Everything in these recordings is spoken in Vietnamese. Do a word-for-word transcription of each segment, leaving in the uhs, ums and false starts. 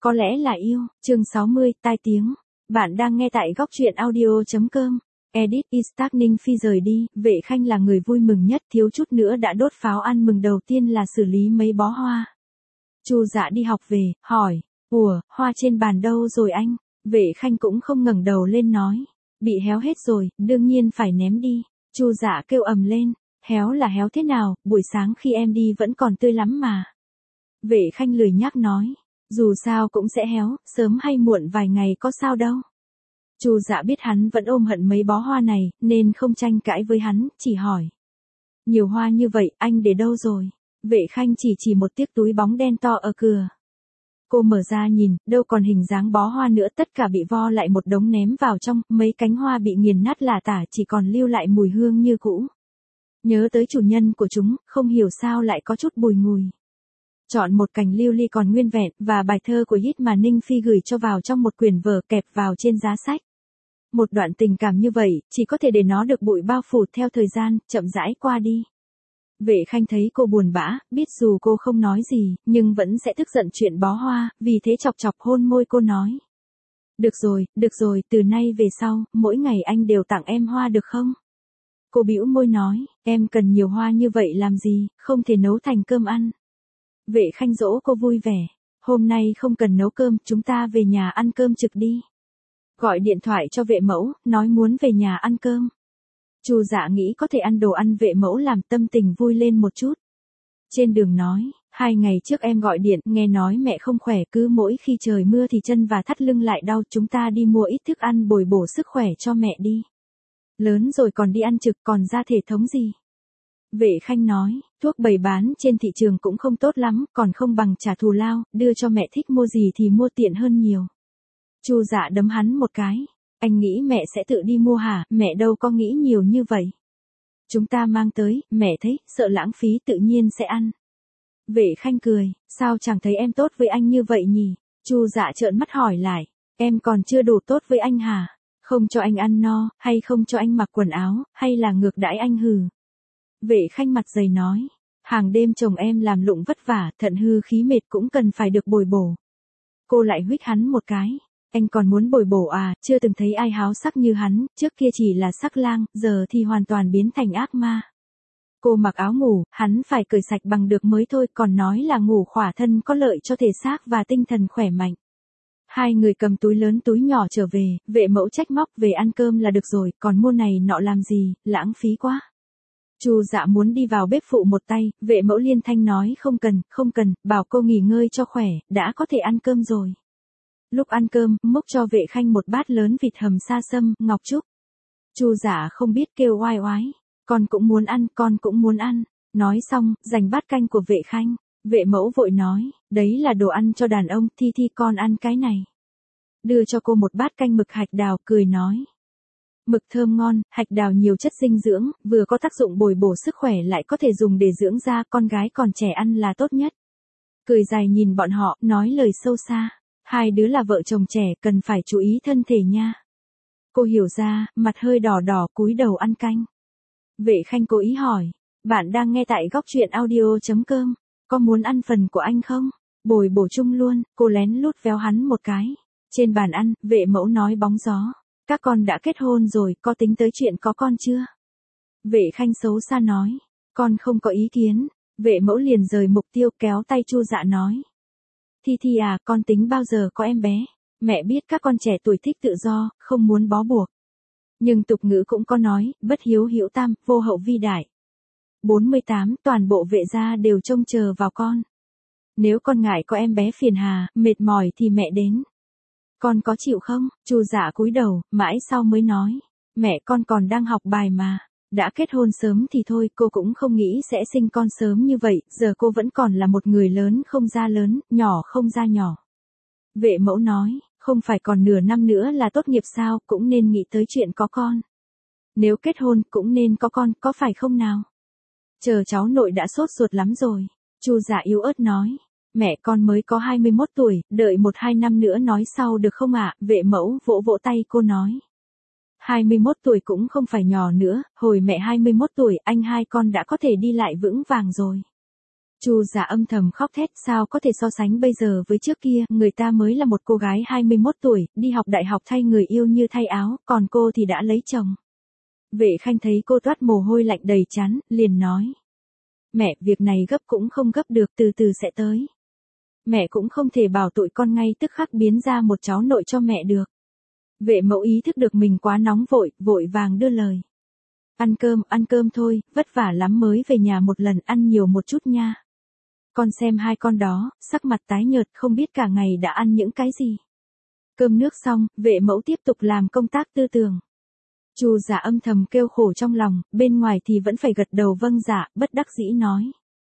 Có lẽ là yêu. Chương sáu mươi, tai tiếng. Bạn đang nghe tại góc truyện audio chấm com. Edit Isaac Ninh Phi rời đi, Vệ Khanh là người vui mừng nhất, thiếu chút nữa đã đốt pháo ăn mừng. Đầu tiên là xử lý mấy bó hoa. Chu Dạ đi học về, hỏi, ủa, hoa trên bàn đâu rồi anh? Vệ Khanh cũng không ngẩng đầu lên nói, bị héo hết rồi, đương nhiên phải ném đi. Chu Dạ kêu ầm lên, héo là héo thế nào, buổi sáng khi em đi vẫn còn tươi lắm mà. Vệ Khanh lười nhác nói, dù sao cũng sẽ héo, sớm hay muộn vài ngày có sao đâu. Chu Dạ biết hắn vẫn ôm hận mấy bó hoa này, nên không tranh cãi với hắn, chỉ hỏi. Nhiều hoa như vậy, anh để đâu rồi? Vệ Khanh chỉ chỉ một chiếc túi bóng đen to ở cửa. Cô mở ra nhìn, đâu còn hình dáng bó hoa nữa, tất cả bị vo lại một đống ném vào trong, mấy cánh hoa bị nghiền nát lả tả, chỉ còn lưu lại mùi hương như cũ. Nhớ tới chủ nhân của chúng, không hiểu sao lại có chút bùi ngùi. Chọn một cành lưu ly còn nguyên vẹn, và bài thơ của Hít mà Ninh Phi gửi cho vào trong một quyển vở kẹp vào trên giá sách. Một đoạn tình cảm như vậy, chỉ có thể để nó được bụi bao phủ theo thời gian, chậm rãi qua đi. Vệ Khanh thấy cô buồn bã, biết dù cô không nói gì, nhưng vẫn sẽ tức giận chuyện bó hoa, vì thế chọc chọc hôn môi cô nói. Được rồi, được rồi, từ nay về sau, mỗi ngày anh đều tặng em hoa được không? Cô bĩu môi nói, em cần nhiều hoa như vậy làm gì, không thể nấu thành cơm ăn. Vệ Khanh dỗ cô vui vẻ, hôm nay không cần nấu cơm, chúng ta về nhà ăn cơm trực đi. Gọi điện thoại cho Vệ Mẫu, nói muốn về nhà ăn cơm. Chu Dạ nghĩ có thể ăn đồ ăn Vệ Mẫu làm tâm tình vui lên một chút. Trên đường nói, hai ngày trước em gọi điện, nghe nói mẹ không khỏe, cứ mỗi khi trời mưa thì chân và thắt lưng lại đau, chúng ta đi mua ít thức ăn bồi bổ sức khỏe cho mẹ đi. Lớn rồi còn đi ăn trực, còn ra thể thống gì? Vệ Khanh nói, thuốc bày bán trên thị trường cũng không tốt lắm, còn không bằng trả thù lao, đưa cho mẹ, thích mua gì thì mua, tiện hơn nhiều. Chu Dạ đấm hắn một cái, anh nghĩ mẹ sẽ tự đi mua hả? Mẹ đâu có nghĩ nhiều như vậy. Chúng ta mang tới, mẹ thấy, sợ lãng phí tự nhiên sẽ ăn. Vệ Khanh cười, sao chẳng thấy em tốt với anh như vậy nhỉ? Chu Dạ trợn mắt hỏi lại, em còn chưa đủ tốt với anh hả? Không cho anh ăn no, hay không cho anh mặc quần áo, hay là ngược đãi anh hừ? Vệ Khanh mặt dày nói, hàng đêm chồng em làm lụng vất vả, thận hư khí mệt cũng cần phải được bồi bổ. Cô lại huých hắn một cái, anh còn muốn bồi bổ à? Chưa từng thấy ai háo sắc như hắn, trước kia chỉ là sắc lang, giờ thì hoàn toàn biến thành ác ma. Cô mặc áo ngủ, hắn phải cởi sạch bằng được mới thôi, còn nói là ngủ khỏa thân có lợi cho thể xác và tinh thần khỏe mạnh. Hai người cầm túi lớn túi nhỏ trở về, Vệ Mẫu trách móc, về ăn cơm là được rồi, còn mua này nọ làm gì, lãng phí quá. Chu Dạ muốn đi vào bếp phụ một tay, Vệ Mẫu liên thanh nói không cần, không cần, bảo cô nghỉ ngơi cho khỏe, đã có thể ăn cơm rồi. Lúc ăn cơm, múc cho Vệ Khanh một bát lớn vịt hầm sa sâm, ngọc trúc. Chu Dạ không biết kêu oai oái, con cũng muốn ăn, con cũng muốn ăn. Nói xong, giành bát canh của Vệ Khanh. Vệ Mẫu vội nói, đấy là đồ ăn cho đàn ông, Thi Thi con ăn cái này. Đưa cho cô một bát canh mực hạch đào, cười nói. Mực thơm ngon, hạch đào nhiều chất dinh dưỡng, vừa có tác dụng bồi bổ sức khỏe lại có thể dùng để dưỡng da, con gái còn trẻ ăn là tốt nhất. Cười dài nhìn bọn họ, nói lời sâu xa. Hai đứa là vợ chồng trẻ, cần phải chú ý thân thể nha. Cô hiểu ra, mặt hơi đỏ đỏ, cúi đầu ăn canh. Vệ Khanh cố ý hỏi, bạn đang nghe tại góc truyện audio chấm com, có muốn ăn phần của anh không? Bồi bổ chung luôn, cô lén lút véo hắn một cái. Trên bàn ăn, Vệ Mẫu nói bóng gió. Các con đã kết hôn rồi, có tính tới chuyện có con chưa? Vệ Khanh xấu xa nói, con không có ý kiến. Vệ Mẫu liền rời mục tiêu, kéo tay Chu Dạ nói. Thi Thi à, con tính bao giờ có em bé? Mẹ biết các con trẻ tuổi thích tự do, không muốn bó buộc. Nhưng tục ngữ cũng có nói, bất hiếu hữu tam, vô hậu vi đại. bốn mươi tám, toàn bộ Vệ gia đều trông chờ vào con. Nếu con ngại có em bé phiền hà, mệt mỏi thì mẹ đến. Con có chịu không? Chu Dạ cúi đầu, mãi sau mới nói. Mẹ, con còn đang học bài mà. Đã kết hôn sớm thì thôi, cô cũng không nghĩ sẽ sinh con sớm như vậy, giờ cô vẫn còn là một người lớn không ra lớn, nhỏ không ra nhỏ. Vệ Mẫu nói, không phải còn nửa năm nữa là tốt nghiệp sao, cũng nên nghĩ tới chuyện có con. Nếu kết hôn, cũng nên có con, có phải không nào? Chờ cháu nội đã sốt ruột lắm rồi. Chu Dạ yếu ớt nói, mẹ, con mới có hai mươi mốt tuổi, đợi một hai năm nữa nói sau được không ạ? Vệ Mẫu vỗ vỗ tay cô nói. hai mươi mốt tuổi cũng không phải nhỏ nữa, hồi mẹ hai mươi mốt tuổi, anh hai con đã có thể đi lại vững vàng rồi. Chu Dạ âm thầm khóc thét, sao có thể so sánh bây giờ với trước kia, người ta mới là một cô gái hai mươi mốt tuổi, đi học đại học thay người yêu như thay áo, còn cô thì đã lấy chồng. Vệ Khanh thấy cô toát mồ hôi lạnh đầy trán, liền nói. Mẹ, việc này gấp cũng không gấp được, từ từ sẽ tới. Mẹ cũng không thể bảo tội con ngay tức khắc biến ra một cháu nội cho mẹ được. Vệ mẫu ý thức được mình quá nóng vội, vội vàng đưa lời. Ăn cơm, ăn cơm thôi, vất vả lắm mới về nhà một lần, ăn nhiều một chút nha. Con xem hai con đó, sắc mặt tái nhợt không biết cả ngày đã ăn những cái gì. Cơm nước xong, vệ mẫu tiếp tục làm công tác tư tưởng. Chu Dạ âm thầm kêu khổ trong lòng, bên ngoài thì vẫn phải gật đầu vâng dạ, bất đắc dĩ nói.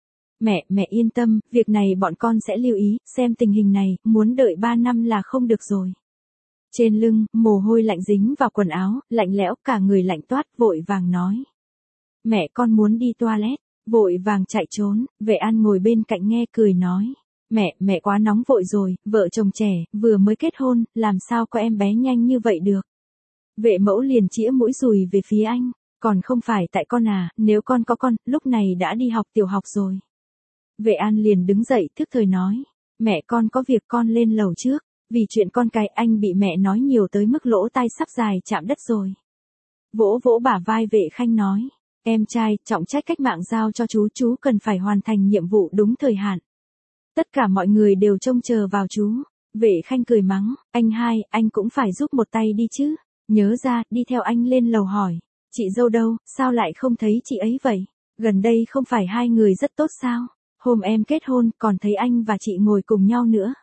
Mẹ, mẹ yên tâm, việc này bọn con sẽ lưu ý, xem tình hình này, muốn đợi ba năm là không được rồi. Trên lưng, mồ hôi lạnh dính vào quần áo, lạnh lẽo, cả người lạnh toát, vội vàng nói. Mẹ, con muốn đi toilet, vội vàng chạy trốn. Vệ An ngồi bên cạnh nghe cười nói. Mẹ, mẹ quá nóng vội rồi, vợ chồng trẻ, vừa mới kết hôn, làm sao có em bé nhanh như vậy được. Vệ mẫu liền chĩa mũi dùi về phía anh, còn không phải tại con à, nếu con có con, lúc này đã đi học tiểu học rồi. Vệ An liền đứng dậy thức thời nói, mẹ con có việc con lên lầu trước, vì chuyện con cái anh bị mẹ nói nhiều tới mức lỗ tai sắp dài chạm đất rồi. Vỗ vỗ bả vai Vệ Khanh nói, em trai, trọng trách cách mạng giao cho chú, chú cần phải hoàn thành nhiệm vụ đúng thời hạn. Tất cả mọi người đều trông chờ vào chú. Vệ Khanh cười mắng, anh hai, anh cũng phải giúp một tay đi chứ. Nhớ ra, đi theo anh lên lầu hỏi, chị dâu đâu, sao lại không thấy chị ấy vậy? Gần đây không phải hai người rất tốt sao? Hôm em kết hôn, còn thấy anh và chị ngồi cùng nhau nữa.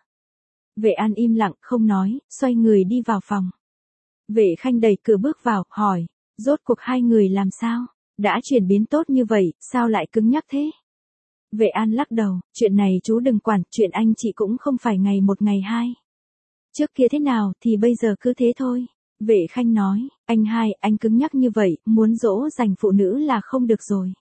Vệ An im lặng, không nói, xoay người đi vào phòng. Vệ Khanh đẩy cửa bước vào, hỏi, rốt cuộc hai người làm sao? Đã chuyển biến tốt như vậy, sao lại cứng nhắc thế? Vệ An lắc đầu, chuyện này chú đừng quản, chuyện anh chị cũng không phải ngày một ngày hai. Trước kia thế nào thì bây giờ cứ thế thôi. Vệ Khanh nói, anh hai, anh cứng nhắc như vậy, muốn dỗ dành phụ nữ là không được rồi.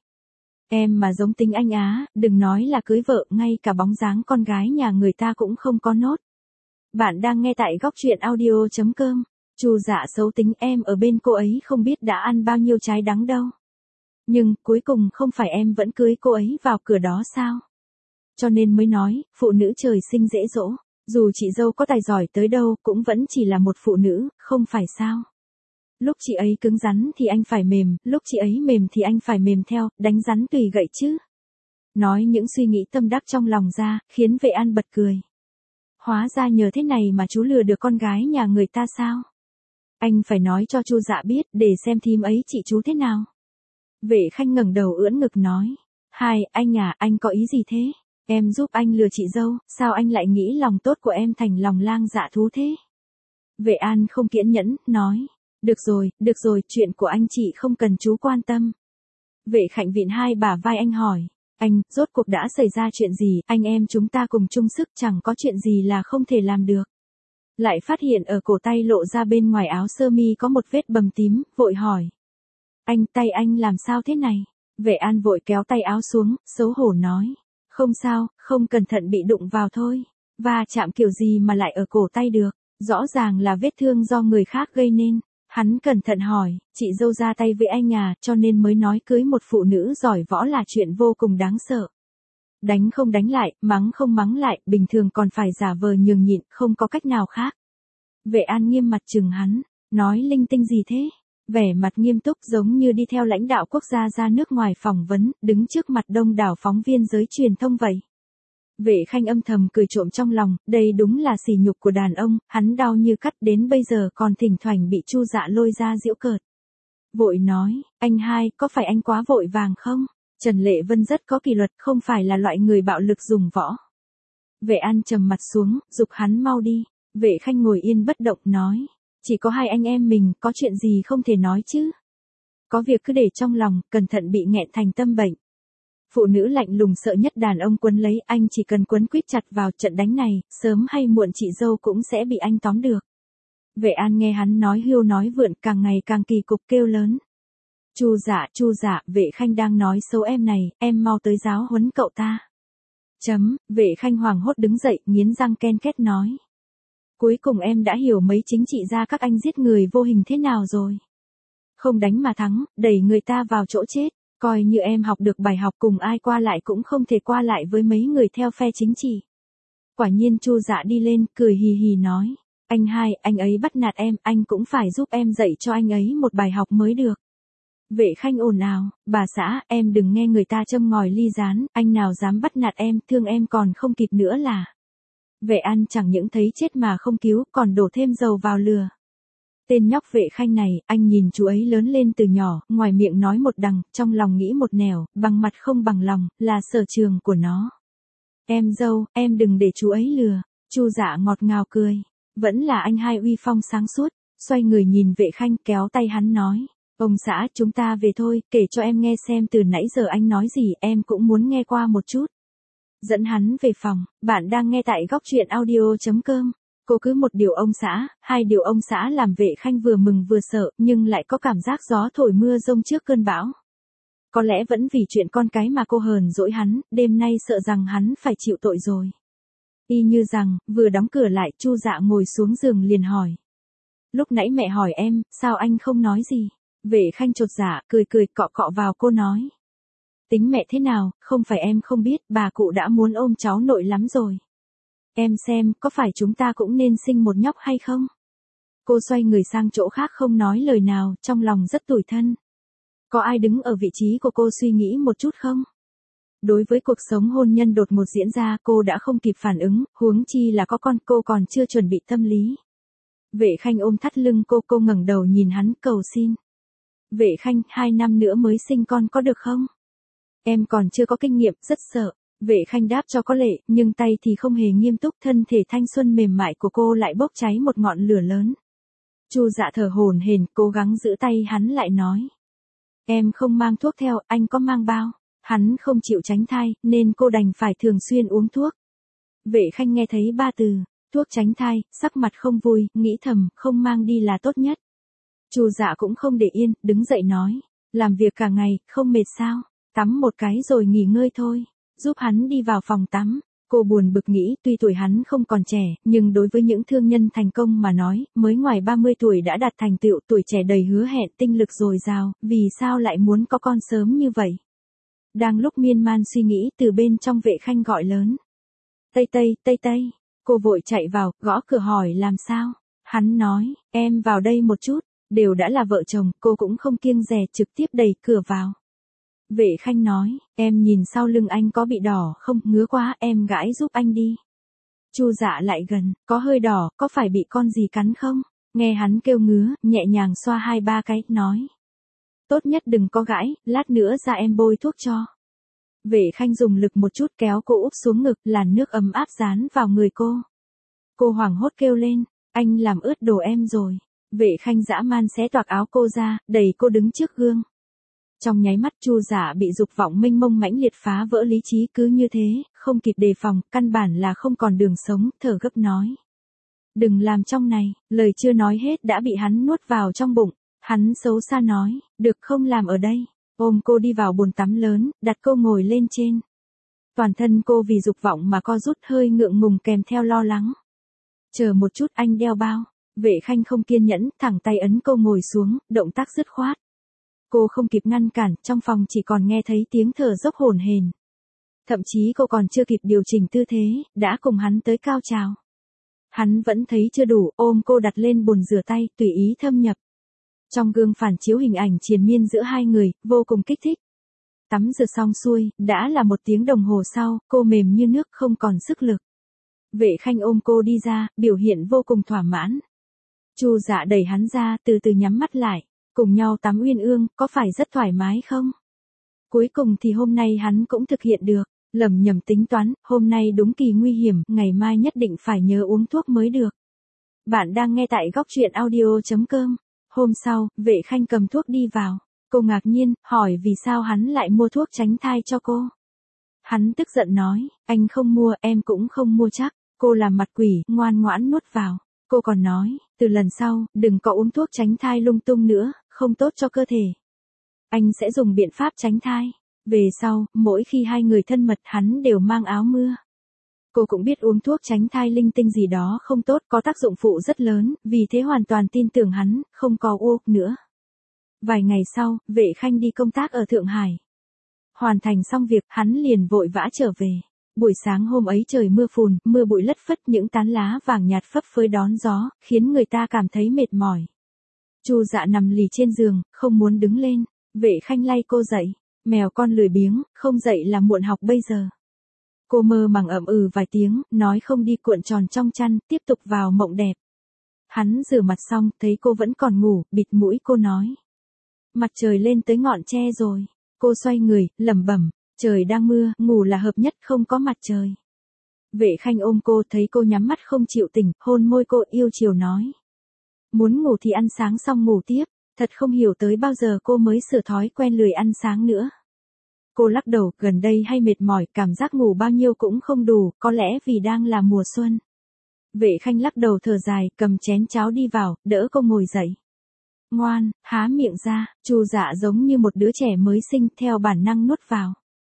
Em mà giống tính anh á, đừng nói là cưới vợ, ngay cả bóng dáng con gái nhà người ta cũng không có nốt. Bạn đang nghe tại góc truyện audio chấm com. Chu Dạ xấu tính, em ở bên cô ấy không biết đã ăn bao nhiêu trái đắng đâu. Nhưng, cuối cùng không phải em vẫn cưới cô ấy vào cửa đó sao? Cho nên mới nói, phụ nữ trời sinh dễ dỗ. Dù chị dâu có tài giỏi tới đâu, cũng vẫn chỉ là một phụ nữ, không phải sao? Lúc chị ấy cứng rắn thì anh phải mềm, lúc chị ấy mềm thì anh phải mềm theo, đánh rắn tùy gậy chứ. Nói những suy nghĩ tâm đắc trong lòng ra, khiến Vệ An bật cười. Hóa ra nhờ thế này mà chú lừa được con gái nhà người ta sao? Anh phải nói cho Chu Dạ biết, để xem thím ấy chị chú thế nào. Vệ Khanh ngẩng đầu ưỡn ngực nói. Hai, anh à, anh có ý gì thế? Em giúp anh lừa chị dâu, sao anh lại nghĩ lòng tốt của em thành lòng lang dạ thú thế? Vệ An không kiên nhẫn, nói. Được rồi, được rồi, chuyện của anh chị không cần chú quan tâm. Vệ Khạnh vịn hai bả vai anh hỏi. Anh, rốt cuộc đã xảy ra chuyện gì, anh em chúng ta cùng chung sức chẳng có chuyện gì là không thể làm được. Lại phát hiện ở cổ tay lộ ra bên ngoài áo sơ mi có một vết bầm tím, vội hỏi. Anh, tay anh làm sao thế này? Vệ An vội kéo tay áo xuống, xấu hổ nói. Không sao, không cẩn thận bị đụng vào thôi. Và chạm kiểu gì mà lại ở cổ tay được, rõ ràng là vết thương do người khác gây nên. Hắn cẩn thận hỏi, chị dâu ra tay với anh à, cho nên mới nói cưới một phụ nữ giỏi võ là chuyện vô cùng đáng sợ. Đánh không đánh lại, mắng không mắng lại, bình thường còn phải giả vờ nhường nhịn, không có cách nào khác. Vệ An nghiêm mặt chừng hắn, nói linh tinh gì thế? Vẻ mặt nghiêm túc giống như đi theo lãnh đạo quốc gia ra nước ngoài phỏng vấn, đứng trước mặt đông đảo phóng viên giới truyền thông vậy. Vệ Khanh âm thầm cười trộm trong lòng, đây đúng là sỉ nhục của đàn ông, hắn đau như cắt đến bây giờ còn thỉnh thoảng bị Chu Dạ lôi ra giễu cợt. Vội nói, anh hai, có phải anh quá vội vàng không? Trần Lệ Vân rất có kỷ luật, không phải là loại người bạo lực dùng võ. Vệ An trầm mặt xuống, giục hắn mau đi. Vệ Khanh ngồi yên bất động nói, chỉ có hai anh em mình, có chuyện gì không thể nói chứ? Có việc cứ để trong lòng, cẩn thận bị nghẹn thành tâm bệnh. Phụ nữ lạnh lùng sợ nhất đàn ông quấn lấy, anh chỉ cần quấn quýt chặt vào trận đánh này, sớm hay muộn chị dâu cũng sẽ bị anh tóm được. Vệ An nghe hắn nói hưu nói vượn, càng ngày càng kỳ cục kêu lớn. Chu Dạ, Chu Dạ, Vệ Khanh đang nói xấu em này, em mau tới giáo huấn cậu ta. Chấm, Vệ Khanh hoảng hốt đứng dậy, nghiến răng ken két nói. Cuối cùng em đã hiểu mấy chính trị gia các anh giết người vô hình thế nào rồi. Không đánh mà thắng, đẩy người ta vào chỗ chết. Coi như em học được bài học, cùng ai qua lại cũng không thể qua lại với mấy người theo phe chính trị. Quả nhiên Chu Dạ đi lên, cười hì hì nói. Anh hai, anh ấy bắt nạt em, anh cũng phải giúp em dạy cho anh ấy một bài học mới được. Vệ Khanh ồn ào, bà xã, em đừng nghe người ta châm ngòi ly rán, anh nào dám bắt nạt em, thương em còn không kịp nữa là. Vệ An chẳng những thấy chết mà không cứu, còn đổ thêm dầu vào lửa. Tên nhóc Vệ Khanh này, anh nhìn chú ấy lớn lên từ nhỏ, ngoài miệng nói một đằng, trong lòng nghĩ một nẻo, bằng mặt không bằng lòng, là sở trường của nó. Em dâu, em đừng để chú ấy lừa. Chu Dạ ngọt ngào cười. Vẫn là anh hai uy phong sáng suốt, xoay người nhìn Vệ Khanh kéo tay hắn nói. Ông xã, chúng ta về thôi, kể cho em nghe xem từ nãy giờ anh nói gì, em cũng muốn nghe qua một chút. Dẫn hắn về phòng, bạn đang nghe tại góc truyện audio.com. Cô cứ một điều ông xã, hai điều ông xã làm Vệ Khanh vừa mừng vừa sợ, nhưng lại có cảm giác gió thổi mưa rông trước cơn bão. Có lẽ vẫn vì chuyện con cái mà cô hờn dỗi hắn, đêm nay sợ rằng hắn phải chịu tội rồi. Y như rằng, vừa đóng cửa lại, Chu Dạ ngồi xuống giường liền hỏi. Lúc nãy mẹ hỏi em, sao anh không nói gì? Vệ Khanh chột dạ, cười cười cọ cọ vào cô nói. Tính mẹ thế nào, không phải em không biết, bà cụ đã muốn ôm cháu nội lắm rồi. Em xem, có phải chúng ta cũng nên sinh một nhóc hay không? Cô xoay người sang chỗ khác không nói lời nào, trong lòng rất tủi thân. Có ai đứng ở vị trí của cô suy nghĩ một chút không? Đối với cuộc sống hôn nhân đột ngột diễn ra, cô đã không kịp phản ứng, huống chi là có con, cô còn chưa chuẩn bị tâm lý. Vệ Khanh ôm thắt lưng cô, cô ngẩng đầu nhìn hắn cầu xin. Vệ Khanh, hai năm nữa mới sinh con có được không? Em còn chưa có kinh nghiệm, rất sợ. Vệ Khanh đáp cho có lệ, nhưng tay thì không hề nghiêm túc, thân thể thanh xuân mềm mại của cô lại bốc cháy một ngọn lửa lớn. Chu Dạ thở hổn hển, cố gắng giữ tay hắn lại nói. Em không mang thuốc theo, anh có mang bao? Hắn không chịu tránh thai, nên cô đành phải thường xuyên uống thuốc. Vệ Khanh nghe thấy ba từ, thuốc tránh thai, sắc mặt không vui, nghĩ thầm, không mang đi là tốt nhất. Chu Dạ cũng không để yên, đứng dậy nói, làm việc cả ngày, không mệt sao? Tắm một cái rồi nghỉ ngơi thôi. Giúp hắn đi vào phòng tắm. Cô buồn bực nghĩ, tuy tuổi hắn không còn trẻ, nhưng đối với những thương nhân thành công mà nói, mới ngoài ba mươi tuổi đã đạt thành tựu, tuổi trẻ đầy hứa hẹn, tinh lực dồi dào, vì sao lại muốn có con sớm như vậy? Đang lúc miên man suy nghĩ, từ bên trong Vệ Khanh gọi lớn. Tây Tây, Tây Tây. Cô vội chạy vào, gõ cửa hỏi làm sao? Hắn nói, em vào đây một chút. Đều đã là vợ chồng, cô cũng không kiêng dè, trực tiếp đẩy cửa vào. Vệ Khanh nói, em nhìn sau lưng anh có bị đỏ không, ngứa quá, em gãi giúp anh đi. Chu Dạ lại gần, có hơi đỏ, có phải bị con gì cắn không? Nghe hắn kêu ngứa, nhẹ nhàng xoa hai ba cái, nói. Tốt nhất đừng có gãi, lát nữa ra em bôi thuốc cho. Vệ Khanh dùng lực một chút kéo cô úp xuống ngực, làn nước ấm áp dán vào người cô. Cô hoảng hốt kêu lên, anh làm ướt đồ em rồi. Vệ Khanh dã man xé toạc áo cô ra, đẩy cô đứng trước gương. Trong nháy mắt Chu Dạ bị dục vọng mênh mông mãnh liệt phá vỡ lý trí, cứ như thế, không kịp đề phòng, căn bản là không còn đường sống, thở gấp nói. Đừng làm trong này, lời chưa nói hết đã bị hắn nuốt vào trong bụng. Hắn xấu xa nói, được không làm ở đây. Ôm cô đi vào bồn tắm lớn, đặt cô ngồi lên trên. Toàn thân cô vì dục vọng mà co rút, hơi ngượng ngùng kèm theo lo lắng. Chờ một chút, anh đeo bao. Vệ Khanh không kiên nhẫn, thẳng tay ấn cô ngồi xuống, động tác dứt khoát. Cô không kịp ngăn cản, trong phòng chỉ còn nghe thấy tiếng thở dốc hổn hển. Thậm chí cô còn chưa kịp điều chỉnh tư thế, đã cùng hắn tới cao trào. Hắn vẫn thấy chưa đủ, ôm cô đặt lên bồn rửa tay, tùy ý thâm nhập. Trong gương phản chiếu hình ảnh triền miên giữa hai người, vô cùng kích thích. Tắm rửa xong xuôi, đã là một tiếng đồng hồ sau, cô mềm như nước, không còn sức lực. Vệ Khanh ôm cô đi ra, biểu hiện vô cùng thỏa mãn. Chu Dạ đẩy hắn ra, từ từ nhắm mắt lại. Cùng nhau tắm uyên ương, có phải rất thoải mái không? Cuối cùng thì hôm nay hắn cũng thực hiện được. Lầm nhầm tính toán, hôm nay đúng kỳ nguy hiểm, ngày mai nhất định phải nhớ uống thuốc mới được. Bạn đang nghe tại góc truyện audio.com. Hôm sau, Vệ Khanh cầm thuốc đi vào. Cô ngạc nhiên, hỏi vì sao hắn lại mua thuốc tránh thai cho cô. Hắn tức giận nói, anh không mua, em cũng không mua chắc. Cô làm mặt quỷ, ngoan ngoãn nuốt vào. Cô còn nói, từ lần sau, đừng có uống thuốc tránh thai lung tung nữa, không tốt cho cơ thể. Anh sẽ dùng biện pháp tránh thai. Về sau, mỗi khi hai người thân mật hắn đều mang áo mưa. Cô cũng biết uống thuốc tránh thai linh tinh gì đó không tốt, có tác dụng phụ rất lớn, vì thế hoàn toàn tin tưởng hắn, không có uốc nữa. Vài ngày sau, Vệ Khanh đi công tác ở Thượng Hải. Hoàn thành xong việc, hắn liền vội vã trở về. Buổi sáng hôm ấy trời mưa phùn, mưa bụi lất phất, những tán lá vàng nhạt phấp phới đón gió, khiến người ta cảm thấy mệt mỏi. Chu Dạ nằm lì trên giường, không muốn đứng lên. Vệ Khanh lay cô dậy. Mèo con lười biếng, không dậy là muộn học bây giờ. Cô mơ màng ậm ừ vài tiếng, nói không đi cuộn tròn trong chăn, tiếp tục vào mộng đẹp. Hắn rửa mặt xong, thấy cô vẫn còn ngủ, bịt mũi cô nói. Mặt trời lên tới ngọn tre rồi. Cô xoay người, lẩm bẩm, trời đang mưa, ngủ là hợp nhất, không có mặt trời. Vệ Khanh ôm cô, thấy cô nhắm mắt không chịu tỉnh, hôn môi cô, yêu chiều nói. Muốn ngủ thì ăn sáng xong ngủ tiếp, thật không hiểu tới bao giờ cô mới sửa thói quen lười ăn sáng nữa. Cô lắc đầu, gần đây hay mệt mỏi, cảm giác ngủ bao nhiêu cũng không đủ, có lẽ vì đang là mùa xuân. Vệ Khanh lắc đầu thở dài, cầm chén cháo đi vào, đỡ cô ngồi dậy. Ngoan, há miệng ra. Chu Dạ giống như một đứa trẻ mới sinh, theo bản năng nuốt vào.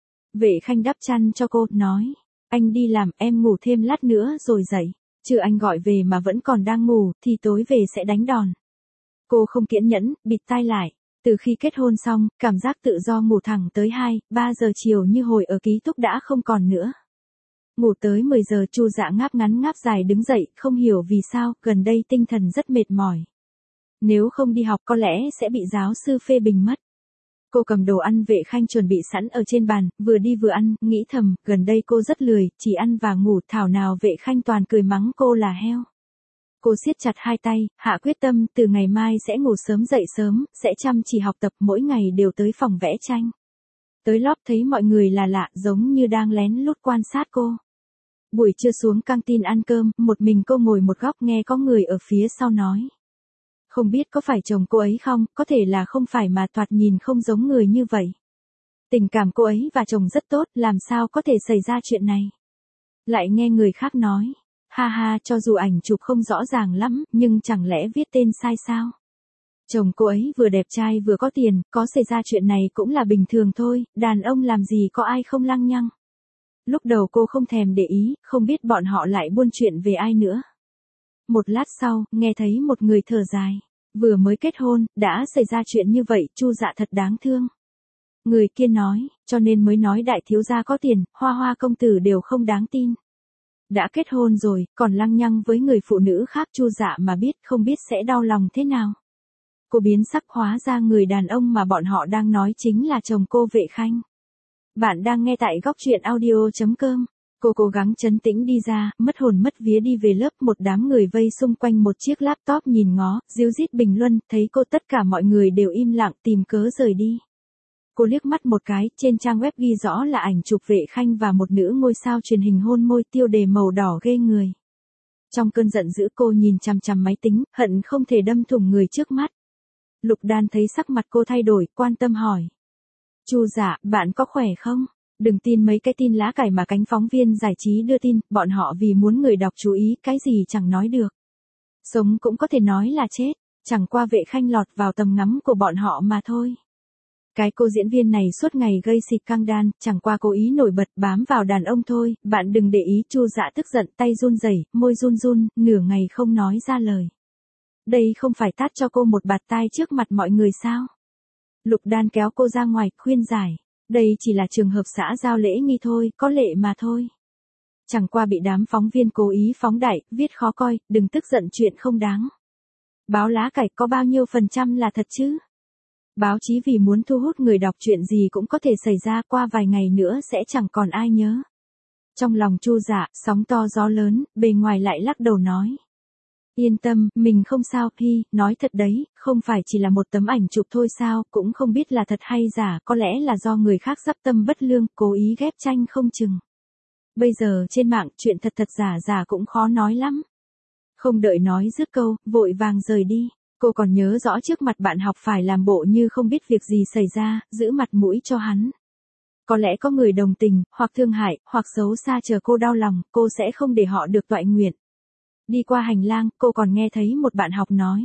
Vệ Khanh đắp chăn cho cô, nói. Anh đi làm, em ngủ thêm lát nữa rồi dậy. Chứ anh gọi về mà vẫn còn đang ngủ, thì tối về sẽ đánh đòn. Cô không kiên nhẫn, bịt tai lại. Từ khi kết hôn xong, cảm giác tự do ngủ thẳng tới hai, ba giờ chiều như hồi ở ký túc đã không còn nữa. Ngủ tới mười giờ Chu Dạ ngáp ngắn ngáp dài đứng dậy, không hiểu vì sao, gần đây tinh thần rất mệt mỏi. Nếu không đi học có lẽ sẽ bị giáo sư phê bình mất. Cô cầm đồ ăn Vệ Khanh chuẩn bị sẵn ở trên bàn, vừa đi vừa ăn, nghĩ thầm, gần đây cô rất lười, chỉ ăn và ngủ, thảo nào Vệ Khanh toàn cười mắng cô là heo. Cô siết chặt hai tay, hạ quyết tâm, từ ngày mai sẽ ngủ sớm dậy sớm, sẽ chăm chỉ học tập, mỗi ngày đều tới phòng vẽ tranh. Tới lóp thấy mọi người là lạ, giống như đang lén lút quan sát cô. Buổi trưa xuống căng tin ăn cơm, một mình cô ngồi một góc nghe có người ở phía sau nói. Không biết có phải chồng cô ấy không, có thể là không phải mà thoạt nhìn không giống người như vậy. Tình cảm cô ấy và chồng rất tốt, làm sao có thể xảy ra chuyện này. Lại nghe người khác nói. Ha ha, cho dù ảnh chụp không rõ ràng lắm, nhưng chẳng lẽ viết tên sai sao? Chồng cô ấy vừa đẹp trai vừa có tiền, có xảy ra chuyện này cũng là bình thường thôi, đàn ông làm gì có ai không lăng nhăng. Lúc đầu cô không thèm để ý, không biết bọn họ lại buôn chuyện về ai nữa. Một lát sau, nghe thấy một người thở dài. Vừa mới kết hôn, đã xảy ra chuyện như vậy, Chu Dạ thật đáng thương. Người kia nói, cho nên mới nói đại thiếu gia có tiền, Hoa Hoa công tử đều không đáng tin. Đã kết hôn rồi, còn lăng nhăng với người phụ nữ khác, Chu Dạ mà biết không biết sẽ đau lòng thế nào. Cô biến sắc, hóa ra người đàn ông mà bọn họ đang nói chính là chồng cô Vệ Khanh. Bạn đang nghe tại góc truyện audio chấm com. Cô cố gắng trấn tĩnh đi ra, mất hồn mất vía đi về lớp, một đám người vây xung quanh một chiếc laptop nhìn ngó, ríu rít bình luận, thấy cô tất cả mọi người đều im lặng tìm cớ rời đi. Cô liếc mắt một cái, trên trang web ghi rõ là ảnh chụp Vệ Khanh và một nữ ngôi sao truyền hình hôn môi, tiêu đề màu đỏ ghê người. Trong cơn giận dữ cô nhìn chằm chằm máy tính, hận không thể đâm thủng người trước mắt. Lục Đan thấy sắc mặt cô thay đổi, quan tâm hỏi. Chu Dạ, bạn có khỏe không? Đừng tin mấy cái tin lá cải mà cánh phóng viên giải trí đưa tin, bọn họ vì muốn người đọc chú ý, cái gì chẳng nói được. Sống cũng có thể nói là chết, chẳng qua Vệ Khanh lọt vào tầm ngắm của bọn họ mà thôi. Cái cô diễn viên này suốt ngày gây xịt căng đan, chẳng qua cố ý nổi bật bám vào đàn ông thôi, bạn đừng để ý. Chu Dạ tức giận, tay run rẩy, môi run run, nửa ngày không nói ra lời. Đây không phải tát cho cô một bạt tai trước mặt mọi người sao? Lục Đan kéo cô ra ngoài, khuyên giải. Đây chỉ là trường hợp xã giao lễ nghi thôi, có lệ mà thôi. Chẳng qua bị đám phóng viên cố ý phóng đại, viết khó coi, đừng tức giận, chuyện không đáng. Báo lá cải có bao nhiêu phần trăm là thật chứ? Báo chí vì muốn thu hút người đọc, chuyện gì cũng có thể xảy ra, qua vài ngày nữa sẽ chẳng còn ai nhớ. Trong lòng Chu Dạ, sóng to gió lớn, bề ngoài lại lắc đầu nói. Yên tâm, mình không sao, Hi, nói thật đấy, không phải chỉ là một tấm ảnh chụp thôi sao, cũng không biết là thật hay giả, có lẽ là do người khác dắp tâm bất lương, cố ý ghép tranh không chừng. Bây giờ trên mạng, chuyện thật thật giả giả cũng khó nói lắm. Không đợi nói dứt câu, vội vàng rời đi. Cô còn nhớ rõ trước mặt bạn học phải làm bộ như không biết việc gì xảy ra, giữ mặt mũi cho hắn. Có lẽ có người đồng tình, hoặc thương hại, hoặc xấu xa chờ cô đau lòng, cô sẽ không để họ được toại nguyện. Đi qua hành lang, cô còn nghe thấy một bạn học nói.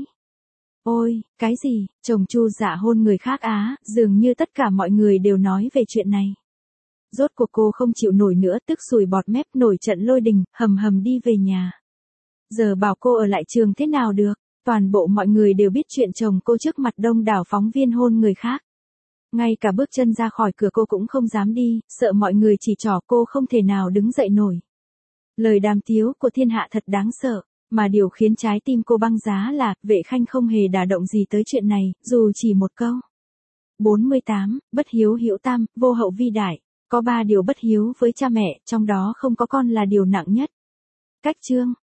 Ôi, cái gì, chồng Chu Dạ hôn người khác á, dường như tất cả mọi người đều nói về chuyện này. Rốt cuộc cô không chịu nổi nữa, tức sùi bọt mép, nổi trận lôi đình, hầm hầm đi về nhà. Giờ bảo cô ở lại trường thế nào được, toàn bộ mọi người đều biết chuyện chồng cô trước mặt đông đảo phóng viên hôn người khác. Ngay cả bước chân ra khỏi cửa cô cũng không dám đi, sợ mọi người chỉ trỏ cô không thể nào đứng dậy nổi. Lời đàm tiếu của thiên hạ thật đáng sợ, mà điều khiến trái tim cô băng giá là, Vệ Khanh không hề đả động gì tới chuyện này, dù chỉ một câu. bốn mươi tám, bất hiếu hữu tam, vô hậu vi đại. Có ba điều bất hiếu với cha mẹ, trong đó không có con là điều nặng nhất. Cách chương